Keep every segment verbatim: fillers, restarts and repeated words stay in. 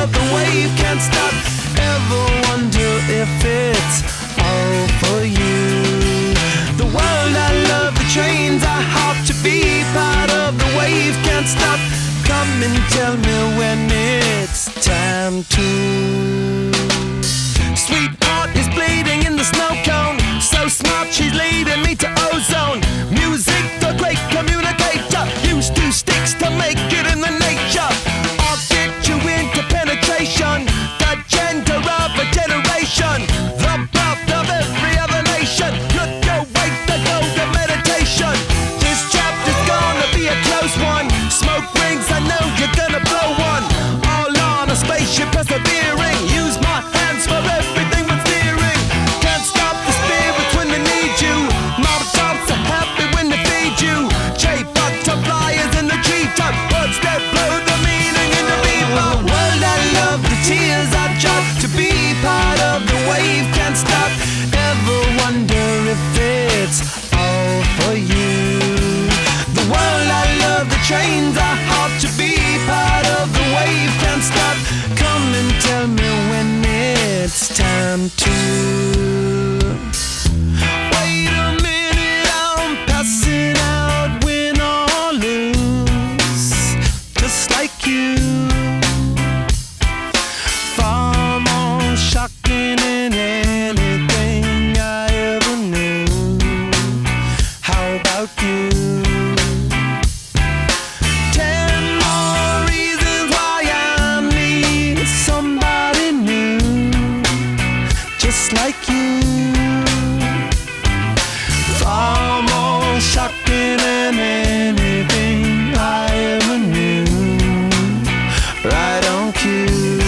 of the wave, can't stop. Ever wonder if it's all for you? The world I love, the trains I hop to be part of the wave, can't stop. Come and tell me when it's time to. Sweetheart is bleeding in the snow cone. So smart, she's leading me to ozone. Music, the great communicator. Use two sticks to make it in the nature. I'll get you into penetration. The gender of a generation. The birth of every other nation. Look your way to go to meditation. This chapter's gonna be a close one. Smoke rings, I know you're gonna blow one. All on a spaceship persevering. Use my hands for everything but steering. Can't stop the spirits when they need you. Mob tops are happy when they feed you. J-butterflies in the G-top. Words that blow the meaning in the bebop. World I love, the tears I drop to be part of the wave, can't stop. Ever wonder if it's all for you? The world I love, the trains I hop to be part of the wave, can't stop. Come and tell me when it's time to. Wait a minute, I'm passing out, win or lose, just like you. Far more shocking than anything I ever knew. How about you? Ten more reasons why I need somebody new, just like you. Far more shocking than anything I ever knew. Right on cue.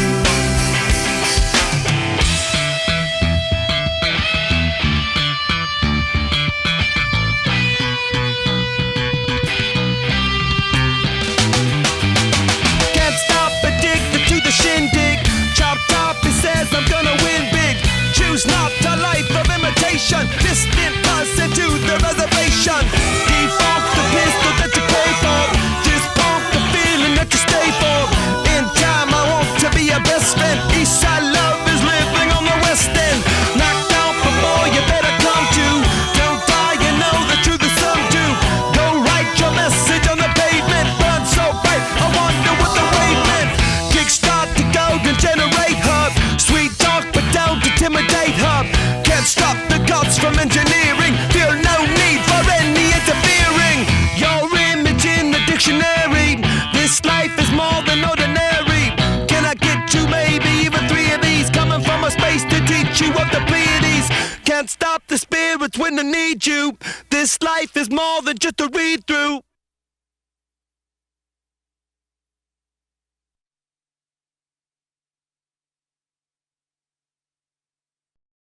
Can't stop, addicted to the shindig. Chop top, he says I'm gonna win big. Choose not a life of imitation. Distant person to the reservation. Default the pistol that you pay for. Just pump the feeling that you stay for. In time I want to be your best friend. Eastside love is living on the west end. Knocked out before you better come to. Don't die, you know the truth is some do. Go write your message on the pavement. Burn so bright, I wonder what the wave meant. Kickstart the golden generate hub. Sweet talk but don't intimidate hub. Can't stop the gods from engineering. Feel no need for any interfering. Your image in the dictionary. This life is more than ordinary. Can I get two, maybe even three of these? Coming from a space to teach you of the Pleiades. Can't stop the spirits when they need you. This life is more than just a read through.